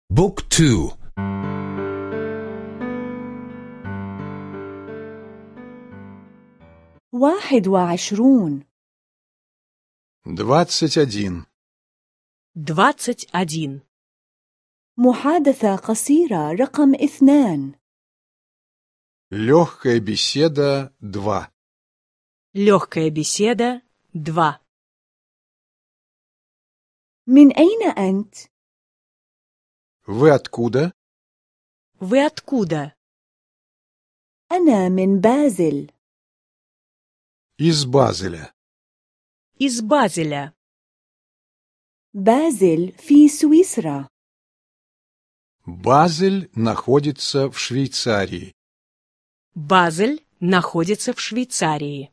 بوك تو. 21. 21. 21. محادثة قصيرة رقم 2. Легкая беседа 2. Легкая беседа 2. من أين أنت؟ Вы откуда? Вы откуда? أنا من بازل. Из Базеля. Из Базеля. بازل في سويسرا. Базель находится в Швейцарии. Базель находится в Швейцарии.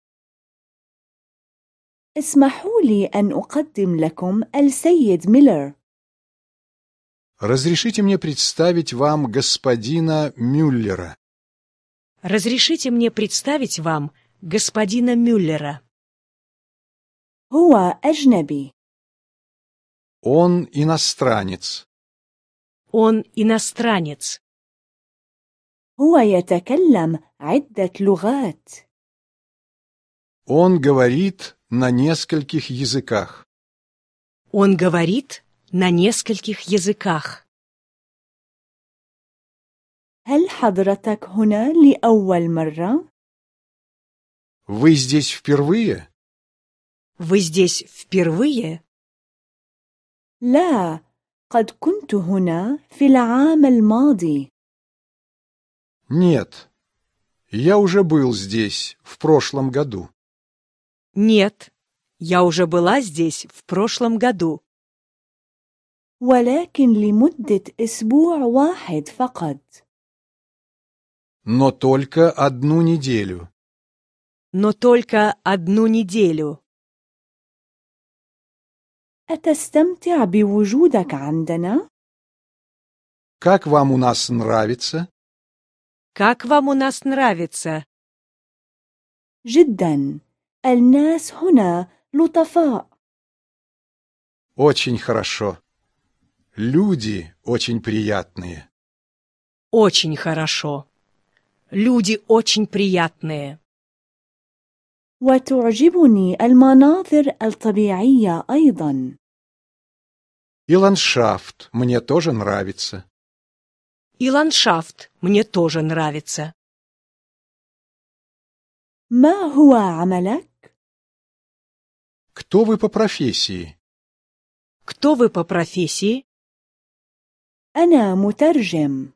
اسمحوا لي أن أقدم لكم السيد ميلر. Разрешите мне представить вам господина Мюллера. Разрешите мне представить вам господина Мюллера. هو أجنبي. Он иностранец. Он иностранец. هو يتكلم عدة لغات. Он говорит на нескольких языках. Он говорит на нескольких языках. هل حضرتك هنا لأول مرة؟ Вы здесь впервые? Вы здесь впервые? لا، قد كنت هنا في العام الماضي. Нет. Я уже был здесь в прошлом году. Нет, я уже была здесь в прошлом году. ولكن لمدة أسبوع واحد فقط. Но только одну неделю. Но только одну неделю. أتستمتع بوجودك عندنا؟ Как вам у нас нравится? Как вам у нас нравится? جدا. الناس هنا لطفاء. Очень хорошо. Люди очень приятные. Очень хорошо. Люди очень приятные. وتعجبني المناظر الطبيعية أيضا. И ландшафт мне тоже нравится. И ландшафт мне тоже нравится. ما هو عملك؟ Кто вы по профессии? Кто вы по профессии? أنا مترجم.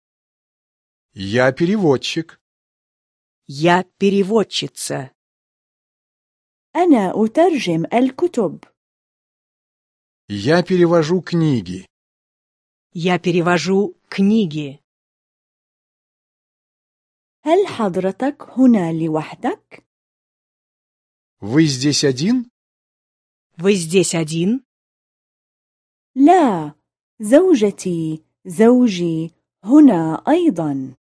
Я переводчик. Я переводчица. أنا أترجم الكتب. Я перевожу книги. Я перевожу книги. هل حضرتك هنا لوحدك؟ Вы здесь один? Вы здесь один? لا، زوجتي، زوجي هنا أيضا.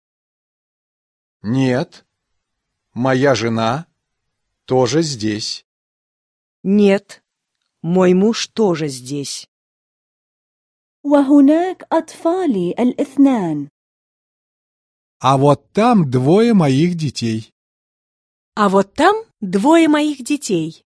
Нет. Моя жена тоже здесь. Нет, мой муж тоже здесь. وهناك أطفالي الاثنان. А вот там двое моих детей. А вот там двое моих детей.